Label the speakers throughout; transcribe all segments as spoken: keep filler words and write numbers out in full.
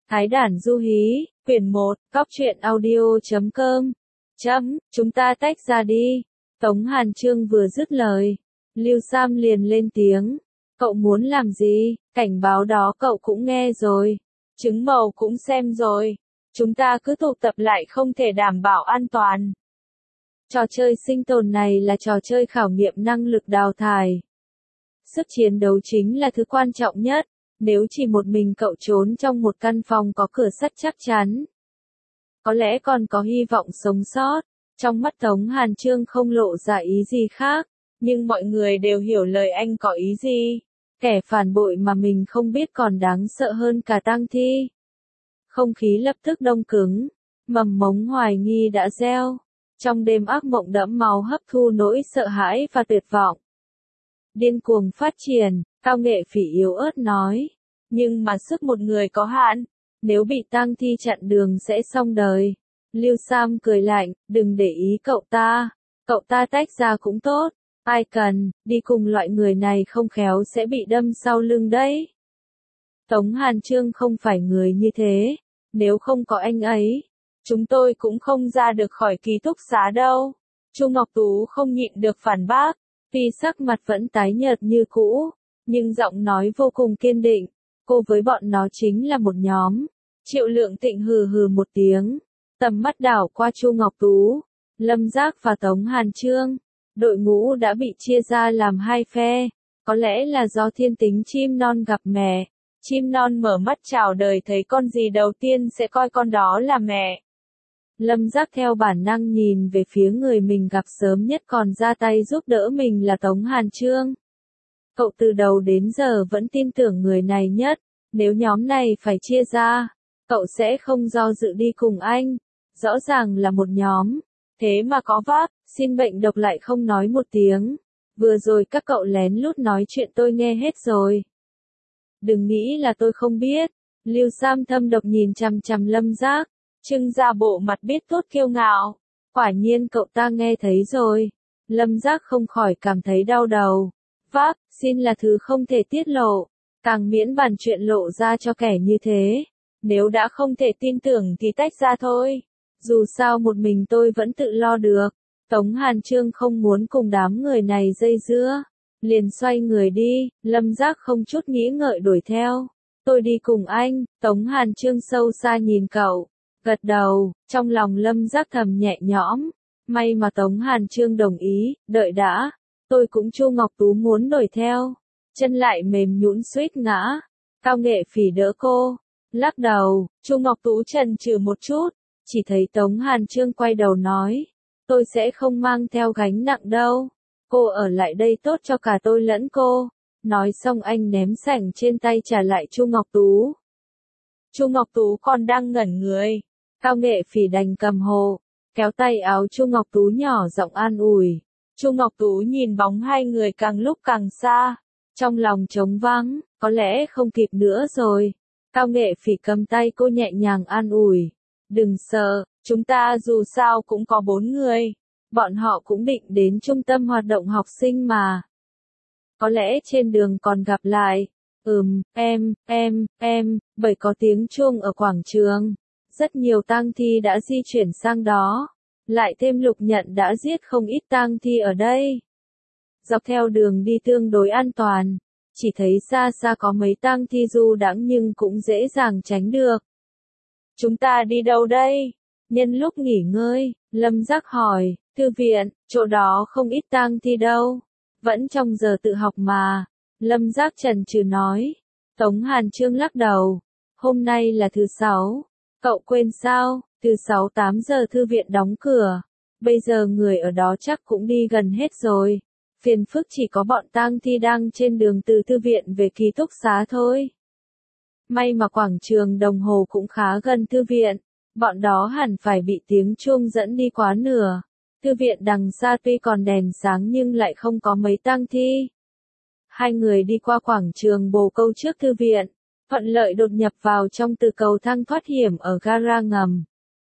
Speaker 1: Thái Đản Du Hí, quyển một, cóc truyện audio chấm com. Chấm, chúng ta tách ra đi. Tống Hàn Chương vừa dứt lời, Lưu Sam liền lên tiếng. Cậu muốn làm gì? Cảnh báo đó cậu cũng nghe rồi. Chứng màu cũng xem rồi. Chúng ta cứ tụ tập lại không thể đảm bảo an toàn. Trò chơi sinh tồn này là trò chơi khảo nghiệm năng lực đào thải. Sức chiến đấu chính là thứ quan trọng nhất. Nếu chỉ một mình cậu trốn trong một căn phòng có cửa sắt chắc chắn, có lẽ còn có hy vọng sống sót. Trong mắt Tống Hàn Chương không lộ ra ý gì khác, nhưng mọi người đều hiểu lời anh có ý gì. Kẻ phản bội mà mình không biết còn đáng sợ hơn cả tang thi. Không khí lập tức đông cứng, mầm mống hoài nghi đã gieo. Trong đêm ác mộng đẫm máu hấp thu nỗi sợ hãi và tuyệt vọng. Điên cuồng phát triển, Cao Nghệ Phỉ yếu ớt nói. Nhưng mà sức một người có hạn, nếu bị tang thi chặn đường sẽ xong đời. Lưu Sam cười lạnh, đừng để ý cậu ta, cậu ta tách ra cũng tốt, ai cần, đi cùng loại người này không khéo sẽ bị đâm sau lưng đấy. Tống Hàn Chương không phải người như thế, nếu không có anh ấy, chúng tôi cũng không ra được khỏi ký túc xá đâu. Chu Ngọc Tú không nhịn được phản bác, tuy sắc mặt vẫn tái nhợt như cũ, nhưng giọng nói vô cùng kiên định. Cô với bọn nó chính là một nhóm. Triệu Lượng Tịnh hừ hừ một tiếng, tầm mắt đảo qua Chu Ngọc Tú, Lâm Giác và Tống Hàn Chương. Đội ngũ đã bị chia ra làm hai phe, có lẽ là do thiên tính chim non gặp mẹ. Chim non mở mắt chào đời thấy con gì đầu tiên sẽ coi con đó là mẹ. Lâm Giác theo bản năng nhìn về phía người mình gặp sớm nhất còn ra tay giúp đỡ mình là Tống Hàn Chương. Cậu từ đầu đến giờ vẫn tin tưởng người này nhất, nếu nhóm này phải chia ra, cậu sẽ không do dự đi cùng anh. Rõ ràng là một nhóm, thế mà có vác, xin bệnh độc lại không nói một tiếng. Vừa rồi các cậu lén lút nói chuyện tôi nghe hết rồi. Đừng nghĩ là tôi không biết. Lưu Sam thâm độc nhìn chằm chằm Lâm Giác, trưng ra bộ mặt biết tốt kiêu ngạo. Quả nhiên cậu ta nghe thấy rồi. Lâm Giác không khỏi cảm thấy đau đầu. Vác, xin là thứ không thể tiết lộ, càng miễn bàn chuyện lộ ra cho kẻ như thế. Nếu đã không thể tin tưởng thì tách ra thôi. Dù sao một mình tôi vẫn tự lo được. Tống Hàn Chương không muốn cùng đám người này dây dưa, liền xoay người đi. Lâm Giác không chút nghĩ ngợi đuổi theo. Tôi đi cùng anh. Tống Hàn Chương sâu xa nhìn cậu, gật đầu. Trong lòng Lâm Giác thầm nhẹ nhõm. May mà Tống Hàn Chương đồng ý. Đợi đã. Tôi cũng Chu Ngọc Tú muốn đuổi theo, chân lại mềm nhũn suýt ngã. Cao Nghệ Phỉ đỡ cô, lắc đầu. Chu Ngọc Tú chần chừ một chút, chỉ thấy Tống Hàn Chương quay đầu nói, tôi sẽ không mang theo gánh nặng đâu, cô ở lại đây tốt cho cả tôi lẫn cô. Nói xong anh ném sảnh trên tay trả lại Chu Ngọc Tú. Chu Ngọc Tú còn đang ngẩn người, Cao Nghệ Phỉ đành cầm hộ, kéo tay áo Chu Ngọc Tú nhỏ giọng an ủi. Chu Ngọc Tú nhìn bóng hai người càng lúc càng xa, trong lòng trống vắng, có lẽ không kịp nữa rồi. Cao Nghệ Phỉ cầm tay cô nhẹ nhàng an ủi, đừng sợ, chúng ta dù sao cũng có bốn người, bọn họ cũng định đến trung tâm hoạt động học sinh mà. Có lẽ trên đường còn gặp lại. Ừm, em, em, em, bởi có tiếng chuông ở quảng trường, rất nhiều tang thi đã di chuyển sang đó. Lại thêm Lục Nhận đã giết không ít tang thi ở đây. Dọc theo đường đi tương đối an toàn, chỉ thấy xa xa có mấy tang thi du đãng nhưng cũng dễ dàng tránh được. Chúng ta đi đâu đây? Nhân lúc nghỉ ngơi, Lâm Giác hỏi. Thư viện, chỗ đó không ít tang thi đâu. Vẫn trong giờ tự học mà. Lâm Giác chần chừ nói. Tống Hàn Chương lắc đầu. Hôm nay là thứ sáu. Cậu quên sao? Từ sáu tám giờ thư viện đóng cửa. Bây giờ người ở đó chắc cũng đi gần hết rồi. Phiền phức chỉ có bọn tang thi đang trên đường từ thư viện về ký túc xá thôi. May mà quảng trường đồng hồ cũng khá gần thư viện. Bọn đó hẳn phải bị tiếng chuông dẫn đi quá nửa. Thư viện đằng xa tuy còn đèn sáng nhưng lại không có mấy tang thi. Hai người đi qua quảng trường bồ câu trước thư viện. Thuận lợi đột nhập vào trong từ cầu thang thoát hiểm ở gara ngầm.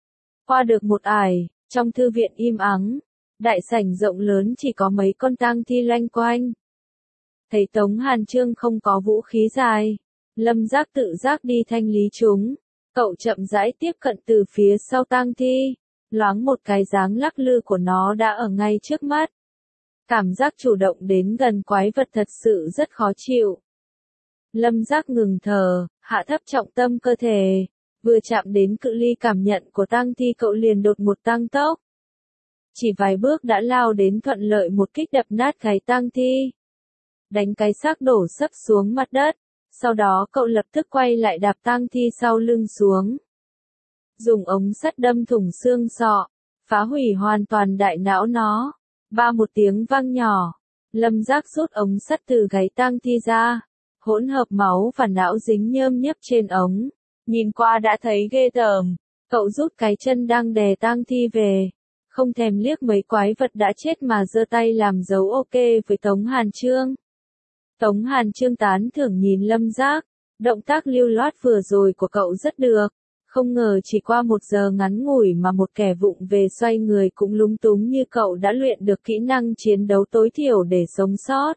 Speaker 1: Qua được một ải, trong thư viện im ắng, đại sảnh rộng lớn chỉ có mấy con tang thi loanh quanh. Thấy Tống Hàn Chương không có vũ khí dài, Lâm Giác tự giác đi thanh lý chúng. Cậu chậm rãi tiếp cận từ phía sau tang thi, loáng một cái dáng lắc lư của nó đã ở ngay trước mắt. Cảm giác chủ động đến gần quái vật thật sự rất khó chịu. Lâm Giác ngừng thở, hạ thấp trọng tâm cơ thể, vừa chạm đến cự ly cảm nhận của tang thi cậu liền đột một tăng tốc. Chỉ vài bước đã lao đến thuận lợi một kích đập nát cái tang thi. Đánh cái xác đổ sấp xuống mặt đất, sau đó cậu lập tức quay lại đạp tang thi sau lưng xuống. Dùng ống sắt đâm thủng xương sọ, phá hủy hoàn toàn đại não nó. Ba một tiếng vang nhỏ, Lâm Giác rút ống sắt từ gáy tang thi ra, hỗn hợp máu và não dính nhơm nhớp trên ống. Nhìn qua đã thấy ghê tởm, cậu rút cái chân đang đè tang thi về, không thèm liếc mấy quái vật đã chết mà giơ tay làm dấu ok với Tống Hàn Chương. Tống Hàn Chương tán thưởng nhìn Lâm Giác, động tác lưu loát vừa rồi của cậu rất được, không ngờ chỉ qua một giờ ngắn ngủi mà một kẻ vụng về xoay người cũng lúng túng như cậu đã luyện được kỹ năng chiến đấu tối thiểu để sống sót.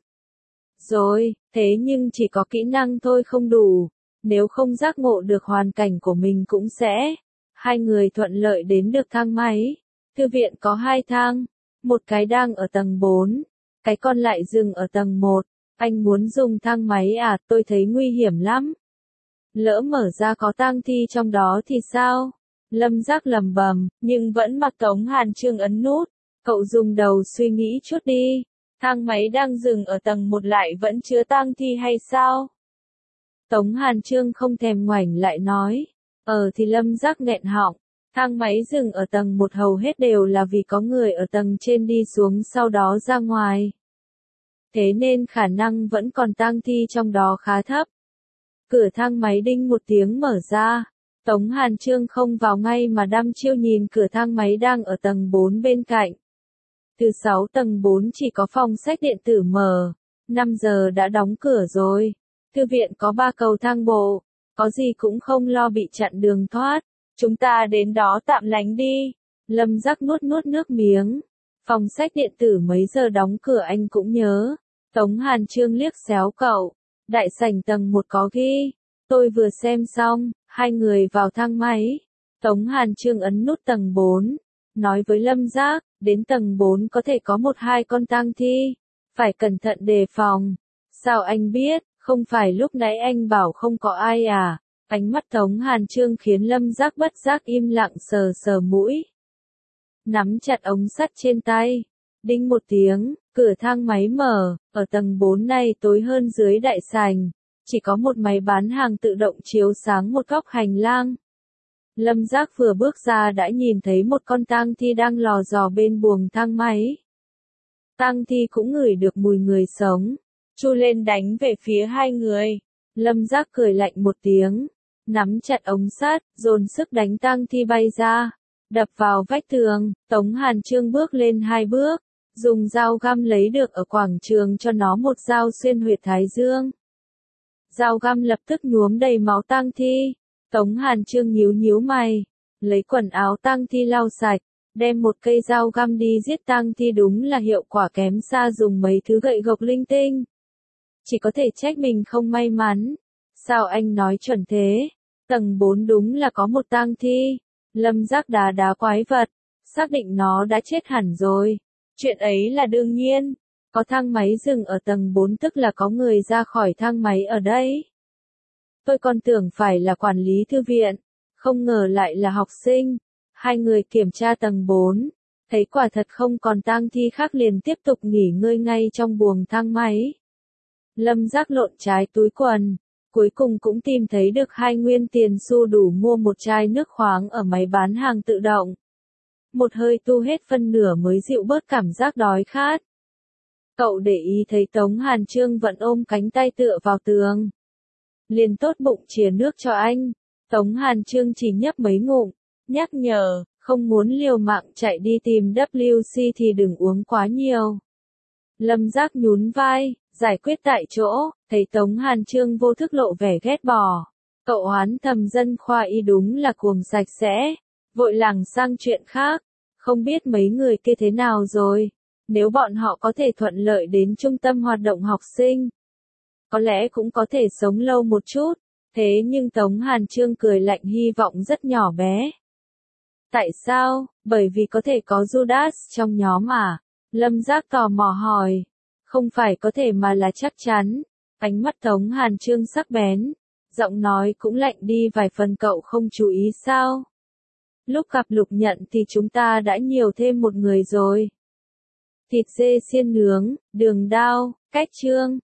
Speaker 1: Rồi, thế nhưng chỉ có kỹ năng thôi không đủ, nếu không giác ngộ được hoàn cảnh của mình cũng sẽ. Hai người thuận lợi đến được thang máy. Thư viện có hai thang, một cái đang ở tầng bốn, cái còn lại dừng ở tầng một. Anh muốn dùng thang máy à, tôi thấy nguy hiểm lắm. Lỡ mở ra có tang thi trong đó thì sao? Lâm Giác lầm bầm, nhưng vẫn mặc Tống Hàn Chương ấn nút. Cậu dùng đầu suy nghĩ chút đi, thang máy đang dừng ở tầng một lại vẫn chứa tang thi hay sao? Tống Hàn Chương không thèm ngoảnh lại nói, ờ thì Lâm Giác nghẹn họng, thang máy dừng ở tầng một hầu hết đều là vì có người ở tầng trên đi xuống sau đó ra ngoài. Thế nên khả năng vẫn còn tang thi trong đó khá thấp. Cửa thang máy đinh một tiếng mở ra, Tống Hàn Chương không vào ngay mà đăm chiêu nhìn cửa thang máy đang ở tầng bốn bên cạnh. Từ sáu tầng bốn chỉ có phòng sách điện tử mở, năm giờ đã đóng cửa rồi. Thư viện có ba cầu thang bộ, có gì cũng không lo bị chặn đường thoát. Chúng ta đến đó tạm lánh đi. Lâm Giác nuốt nuốt nước miếng. Phòng sách điện tử mấy giờ đóng cửa anh cũng nhớ. Tống Hàn Chương liếc xéo cậu. Đại sảnh tầng một có ghi. Tôi vừa xem xong, hai người vào thang máy. Tống Hàn Chương ấn nút tầng bốn. Nói với Lâm Giác, đến tầng bốn có thể có một hai con tang thi. Phải cẩn thận đề phòng. Sao anh biết, không phải lúc nãy anh bảo không có ai à? Ánh mắt Tống Hàn Chương khiến Lâm Giác bất giác im lặng sờ sờ mũi. Nắm chặt ống sắt trên tay. Đinh một tiếng, cửa thang máy mở, ở tầng bốn này tối hơn dưới đại sảnh. Chỉ có một máy bán hàng tự động chiếu sáng một góc hành lang. Lâm Giác vừa bước ra đã nhìn thấy một con tang thi đang lò dò bên buồng thang máy. Tang thi cũng ngửi được mùi người sống, chu lên đánh về phía hai người. Lâm Giác cười lạnh một tiếng, nắm chặt ống sắt, dồn sức đánh tang thi bay ra, đập vào vách tường. Tống Hàn Chương bước lên hai bước, dùng dao găm lấy được ở quảng trường cho nó một dao xuyên huyệt thái dương. Dao găm lập tức nhuốm đầy máu tang thi. Tống Hàn Chương nhíu nhíu mày, lấy quần áo tang thi lau sạch, đem một cây dao găm đi giết tang thi đúng là hiệu quả kém xa dùng mấy thứ gậy gộc linh tinh. Chỉ có thể trách mình không may mắn. Sao anh nói chuẩn thế? Tầng bốn đúng là có một tang thi. Lâm Giác đá đá quái vật, xác định nó đã chết hẳn rồi. Chuyện ấy là đương nhiên. Có thang máy dừng ở tầng bốn tức là có người ra khỏi thang máy ở đây. Tôi còn tưởng phải là quản lý thư viện, không ngờ lại là học sinh. Hai người kiểm tra tầng bốn, thấy quả thật không còn tang thi khác liền tiếp tục nghỉ ngơi ngay trong buồng thang máy. Lâm Giác lộn trái túi quần, cuối cùng cũng tìm thấy được hai nguyên tiền xu đủ mua một chai nước khoáng ở máy bán hàng tự động. Một hơi tu hết phân nửa mới dịu bớt cảm giác đói khát. Cậu để ý thấy Tống Hàn Chương vẫn ôm cánh tay tựa vào tường. Liền tốt bụng chìa nước cho anh. Tống Hàn Chương chỉ nhấp mấy ngụm, nhắc nhở, không muốn liều mạng chạy đi tìm W C thì đừng uống quá nhiều. Lâm Giác nhún vai, giải quyết tại chỗ, thấy Tống Hàn Chương vô thức lộ vẻ ghét bỏ. Cậu oán thầm dân khoa y đúng là cuồng sạch sẽ, vội lảng sang chuyện khác, không biết mấy người kia thế nào rồi, nếu bọn họ có thể thuận lợi đến trung tâm hoạt động học sinh. Có lẽ cũng có thể sống lâu một chút, Thế nhưng Tống Hàn Trương cười lạnh hy vọng rất nhỏ bé. Tại sao? Bởi vì có thể có Judas trong nhóm à? Lâm Giác tò mò hỏi. Không phải có thể mà là chắc chắn. Ánh mắt Tống Hàn Trương sắc bén. Giọng nói cũng lạnh đi vài phần, cậu không chú ý sao? Lúc gặp Lục Nhận thì chúng ta đã nhiều thêm một người rồi. Thịt dê xiên nướng, đường đao, cách trương.